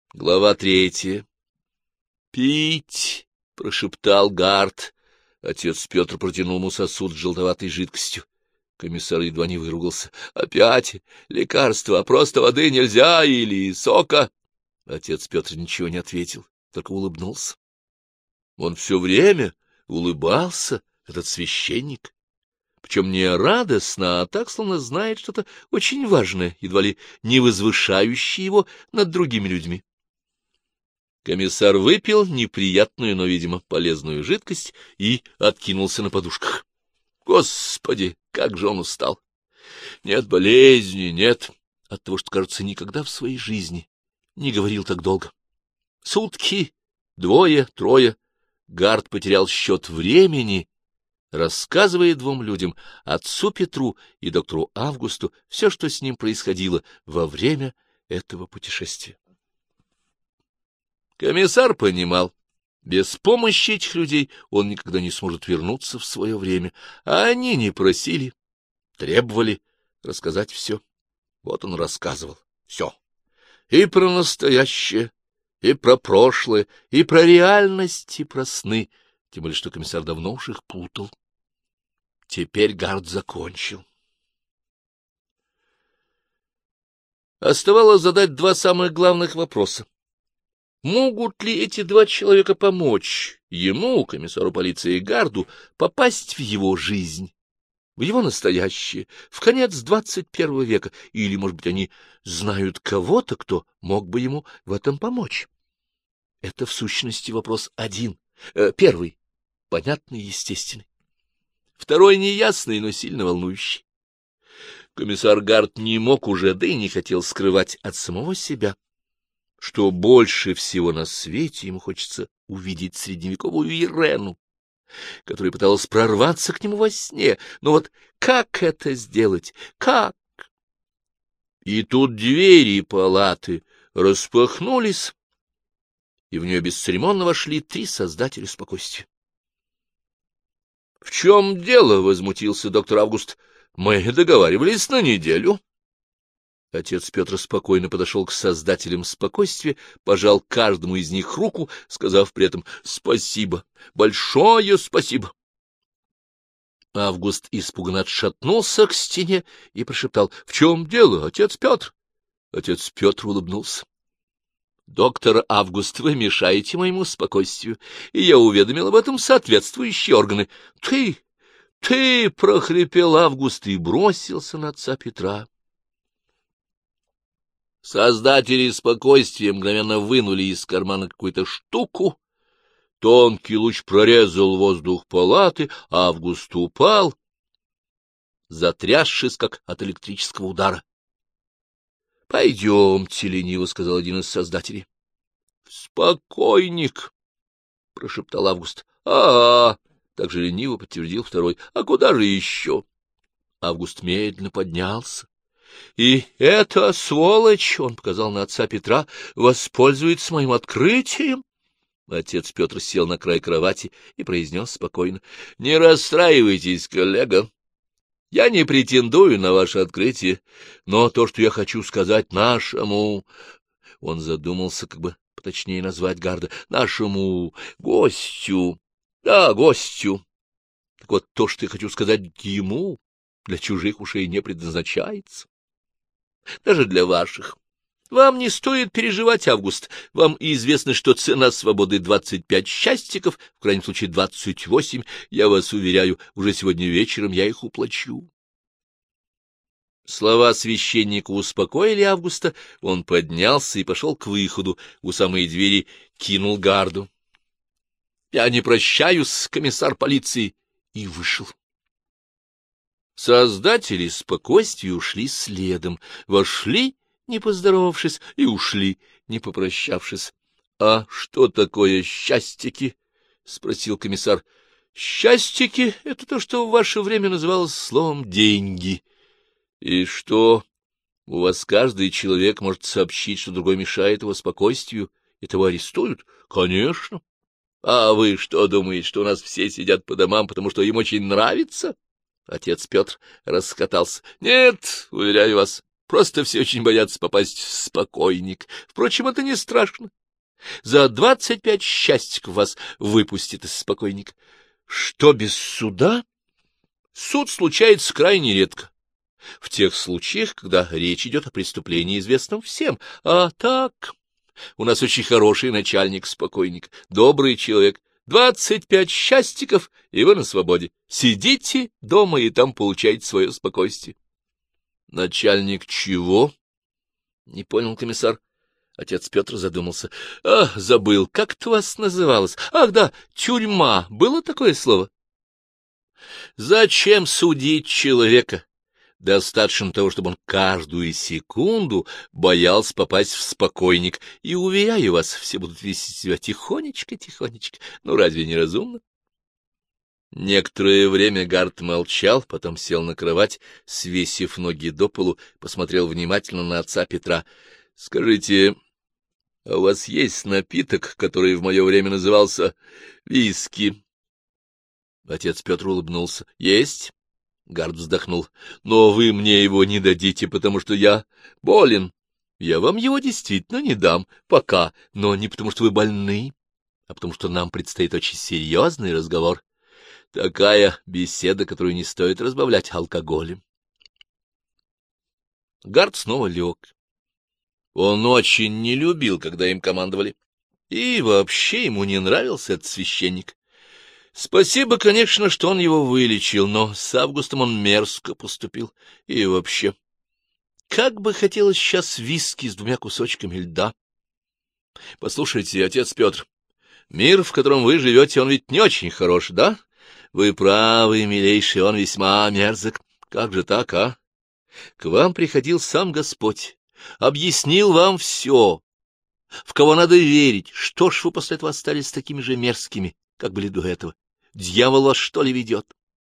Глава 3. «Пить!» — прошептал Гард. Отец Петр протянул ему сосуд с желтоватой жидкостью. Комиссар едва не выругался. «Опять лекарство, а просто воды нельзя или сока?» Отец Петр ничего не ответил, только улыбнулся. Он все время улыбался, этот священник. Причем не радостно, а так, словно знает что-то очень важное, едва ли не возвышающее его над другими людьми. Комиссар выпил неприятную, но, видимо, полезную жидкость и откинулся на подушках. Господи, как же он устал! Нет болезни, нет от того, что, кажется, никогда в своей жизни не говорил так долго. Сутки, двое, трое. Гард потерял счет времени, рассказывая двум людям, отцу Петру и доктору Августу, все, что с ним происходило во время этого путешествия. Комиссар понимал, без помощи этих людей он никогда не сможет вернуться в свое время, а они не просили, требовали рассказать все. Вот он рассказывал все. И про настоящее, и про прошлое, и про реальность, и про сны, тем более что комиссар давно уж их путал. Теперь Гард закончил. Оставалось задать два самых главных вопроса. Могут ли эти два человека помочь ему, комиссару полиции Гарду, попасть в его жизнь, в его настоящее, в конец 21 века, или, может быть, они знают кого-то, кто мог бы ему в этом помочь? Это, в сущности, вопрос один. Первый — понятный и естественный. Второй — неясный, но сильно волнующий. Комиссар Гард не мог уже, да и не хотел скрывать от самого себя, что больше всего на свете ему хочется увидеть средневековую Ирену, которая пыталась прорваться к нему во сне. Но вот как это сделать? Как? И тут двери палаты распахнулись, и в нее бесцеремонно вошли три создателя спокойствия. — В чем дело? — возмутился доктор Август. — Мы договаривались на неделю. Отец Петр спокойно подошел к создателям спокойствия, пожал каждому из них руку, сказав при этом «спасибо, большое спасибо». Август испуганно отшатнулся к стене и прошептал «В чем дело, отец Петр?» Отец Петр улыбнулся. «Доктор Август, вы мешаете моему спокойствию, и я уведомил об этом соответствующие органы». Ты!» — прохрипел Август и бросился на отца Петра. Создатели спокойствия мгновенно вынули из кармана какую-то штуку. Тонкий луч прорезал воздух палаты, а Август упал, затрясшись, как от электрического удара. — Пойдемте, — лениво сказал один из создателей. — Спокойник, — прошептал Август. — так же лениво подтвердил второй. — А куда же еще? Август медленно поднялся. И эта сволочь, — он показал на отца Петра, — воспользуется моим открытием. Отец Петр сел на край кровати и произнес спокойно: — Не расстраивайтесь, коллега. Я не претендую на ваше открытие, но то, что я хочу сказать нашему... Он задумался, как бы поточнее назвать Гарда. Нашему гостю. Да, гостю. Так вот, то, что я хочу сказать ему, для чужих ушей не предназначается. Даже для ваших. Вам не стоит переживать, Август. Вам известно, что цена свободы 25 счастиков, в крайнем случае 28. Я вас уверяю, уже сегодня вечером я их уплачу. Слова священника успокоили Августа. Он поднялся и пошел к выходу. У самой двери кинул Гарду: — Я не прощаюсь, комиссар полиции, и вышел. Создатели спокойствия ушли следом, вошли, не поздоровавшись, и ушли, не попрощавшись. — А что такое счастьики? — спросил комиссар. — Счастьики — это то, что в ваше время называлось словом «деньги». — И что, у вас каждый человек может сообщить, что другой мешает его спокойствию, и того арестуют? — Конечно. — А вы что думаете, что у нас все сидят по домам, потому что им очень нравится? Отец Петр расхохотался. — Нет, уверяю вас, Просто все очень боятся попасть в спокойник. Впрочем, это не страшно. За 25 счастьев вас выпустят из спокойника. Что, без суда? Суд случается крайне редко. В тех случаях, когда речь идет о преступлении, известном всем. А так, у нас очень хороший начальник-спокойник, добрый человек. 25 счастиков, и вы на свободе. Сидите дома и там получаете свое спокойствие. Начальник чего? Не понял комиссар. Отец Петр задумался. Забыл, как это у вас называлось? Ах, да, тюрьма. Было такое слово? Зачем судить человека? Достаточно того, чтобы он каждую секунду боялся попасть в спокойник. И, уверяю вас, все будут вести себя тихонечко-тихонечко. Ну, разве не разумно? Некоторое время Гард молчал, потом сел на кровать, свесив ноги до полу, посмотрел внимательно на отца Петра. — Скажите, а у вас есть напиток, который в мое время назывался виски? Отец Петр улыбнулся. — Есть. Гард вздохнул. — Но вы мне его не дадите, потому что я болен. Я вам его действительно не дам, пока, но не потому что вы больны, а потому что нам предстоит очень серьезный разговор. Такая беседа, которую не стоит разбавлять алкоголем. Гард снова лег. Он очень не любил, когда им командовали, и вообще ему не нравился этот священник. Спасибо, конечно, что он его вылечил, но с Августом он мерзко поступил. И вообще, как бы хотелось сейчас виски с 2 кусочками льда. Послушайте, отец Петр, мир, в котором вы живете, он ведь не очень хорош, да? Вы правы, милейший, он весьма мерзок. Как же так, а? К вам приходил сам Господь, объяснил вам все, в кого надо верить. Что ж вы после этого остались такими же мерзкими, как были до этого? Дьявол вас, что ли, ведет?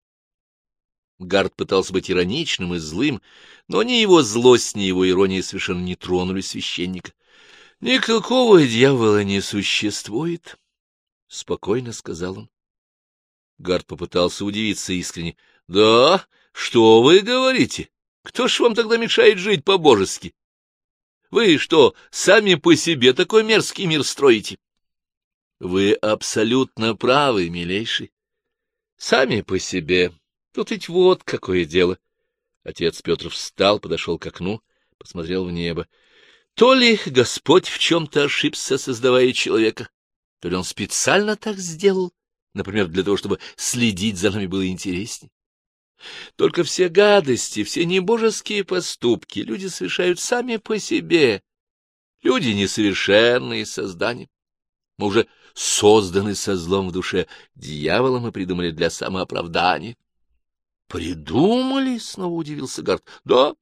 Гард пытался быть ироничным и злым, но ни его злость, ни его ирония совершенно не тронули священника. — Никакого дьявола не существует, — спокойно сказал он. Гард попытался удивиться искренне. — Да? Что вы говорите? Кто ж вам тогда мешает жить по-божески? Вы что, сами по себе такой мерзкий мир строите? — Вы абсолютно правы, милейший. Сами по себе. Тут ведь вот какое дело. Отец Петр встал, подошел к окну, посмотрел в небо. То ли Господь в чем-то ошибся, создавая человека, то ли он специально так сделал, например, для того, чтобы следить за нами было интереснее. Только все гадости, все небожеские поступки люди совершают сами по себе. Люди несовершенные создания. Мы уже созданы со злом в душе. Дьявола мы придумали для самооправдания. — Придумали? — снова удивился Гард. — Да.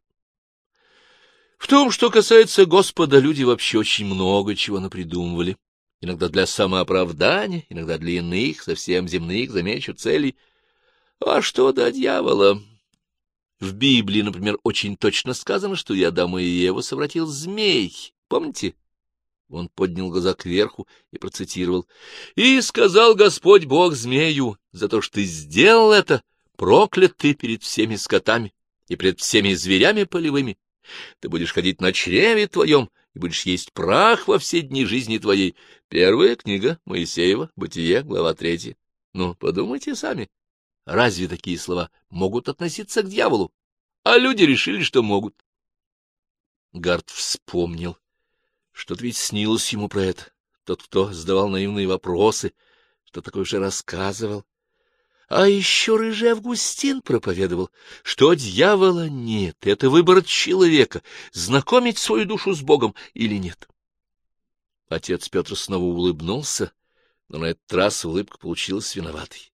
В том, что касается Господа, люди вообще очень много чего напридумывали. Иногда для самооправдания, иногда для иных, совсем земных, замечу, целей. А что до дьявола? В Библии, например, очень точно сказано, что и Адама и Еву совратил змей. Помните? Он поднял глаза кверху и процитировал. «И сказал Господь Бог змею, за то, что ты сделал это, проклят ты перед всеми скотами и перед всеми зверями полевыми. Ты будешь ходить на чреве твоем и будешь есть прах во все дни жизни твоей». Первая книга Моисеева, Бытие, глава 3. Ну, подумайте сами, разве такие слова могут относиться к дьяволу? А люди решили, что могут. Гард вспомнил. Что-то ведь снилось ему про это. Тот, кто задавал наивные вопросы, что такое уже рассказывал. А еще рыжий Августин проповедовал, что дьявола нет, это выбор человека, знакомить свою душу с Богом или нет. Отец Петр снова улыбнулся, но на этот раз улыбка получилась виноватой.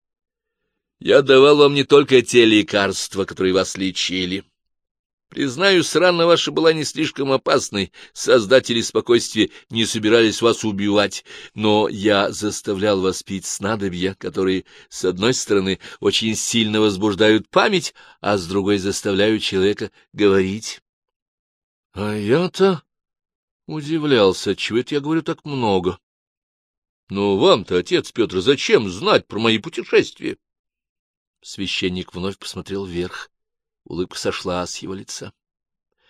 — Я давал вам не только те лекарства, которые вас лечили. Признаюсь, рана ваша была не слишком опасной, создатели спокойствия не собирались вас убивать, но я заставлял вас пить снадобья, которые, с одной стороны, очень сильно возбуждают память, а с другой заставляют человека говорить. А я-то удивлялся, отчего это я говорю так много. Но вам-то, отец Петр, зачем знать про мои путешествия? Священник вновь посмотрел вверх. Улыбка сошла с его лица.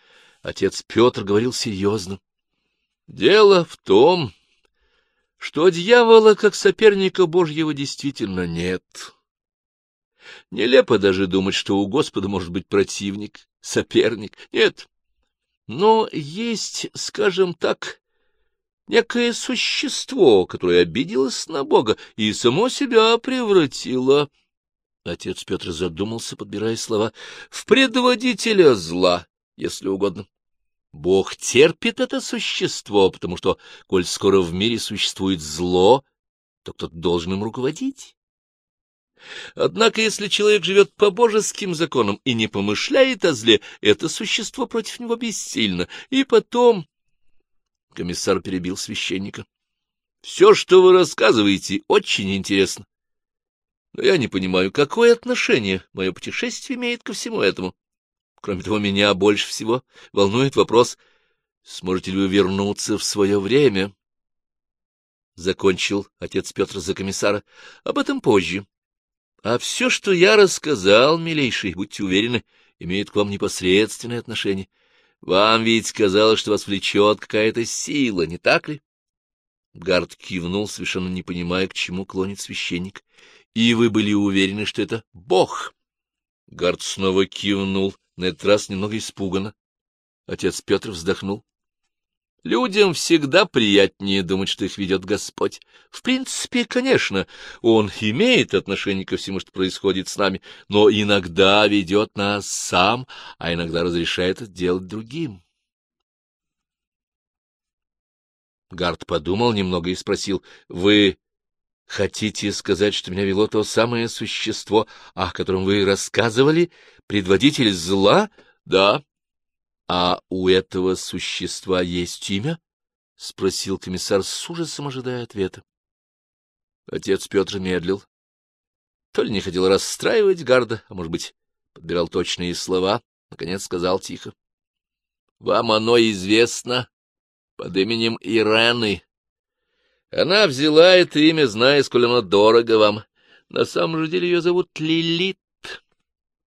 Отец Петр говорил серьезно. Дело в том, что дьявола как соперника Божьего действительно нет. Нелепо даже думать, что у Господа может быть противник, соперник. Нет. Но есть, скажем так, некое существо, которое обиделось на Бога и само себя превратило, отец Петр задумался, подбирая слова, в предводителя зла, если угодно. Бог терпит это существо, потому что, коль скоро в мире существует зло, то кто-то должен им руководить. Однако, если человек живет по божеским законам и не помышляет о зле, это существо против него бессильно. И потом... Комиссар перебил священника. — Все, что вы рассказываете, очень интересно. Но я не понимаю, какое отношение мое путешествие имеет ко всему этому. Кроме того, меня больше всего волнует вопрос, сможете ли вы вернуться в свое время? Закончил отец Петр за комиссара. Об этом позже. А все, что я рассказал, милейший, будьте уверены, имеет к вам непосредственное отношение. Вам ведь казалось, что вас влечет какая-то сила, не так ли? Гард кивнул, совершенно не понимая, к чему клонит священник. И вы были уверены, что это Бог? Гард снова кивнул, на этот раз немного испуганно. Отец Петр вздохнул. Людям всегда приятнее думать, что их ведет Господь. В принципе, конечно, Он имеет отношение ко всему, что происходит с нами, но иногда ведет нас сам, а иногда разрешает это делать другим. Гард подумал немного и спросил, — Вы хотите сказать, что меня вело то самое существо, о котором вы рассказывали, предводитель зла? — Да. — А у этого существа есть имя? — спросил комиссар с ужасом, ожидая ответа. Отец Петр медлил. То ли не хотел расстраивать Гарда, а, может быть, подбирал точные слова, наконец сказал тихо. — Вам оно известно под именем Ирены. Она взяла это имя, зная, сколь оно дорого вам. На самом же деле ее зовут Лилит.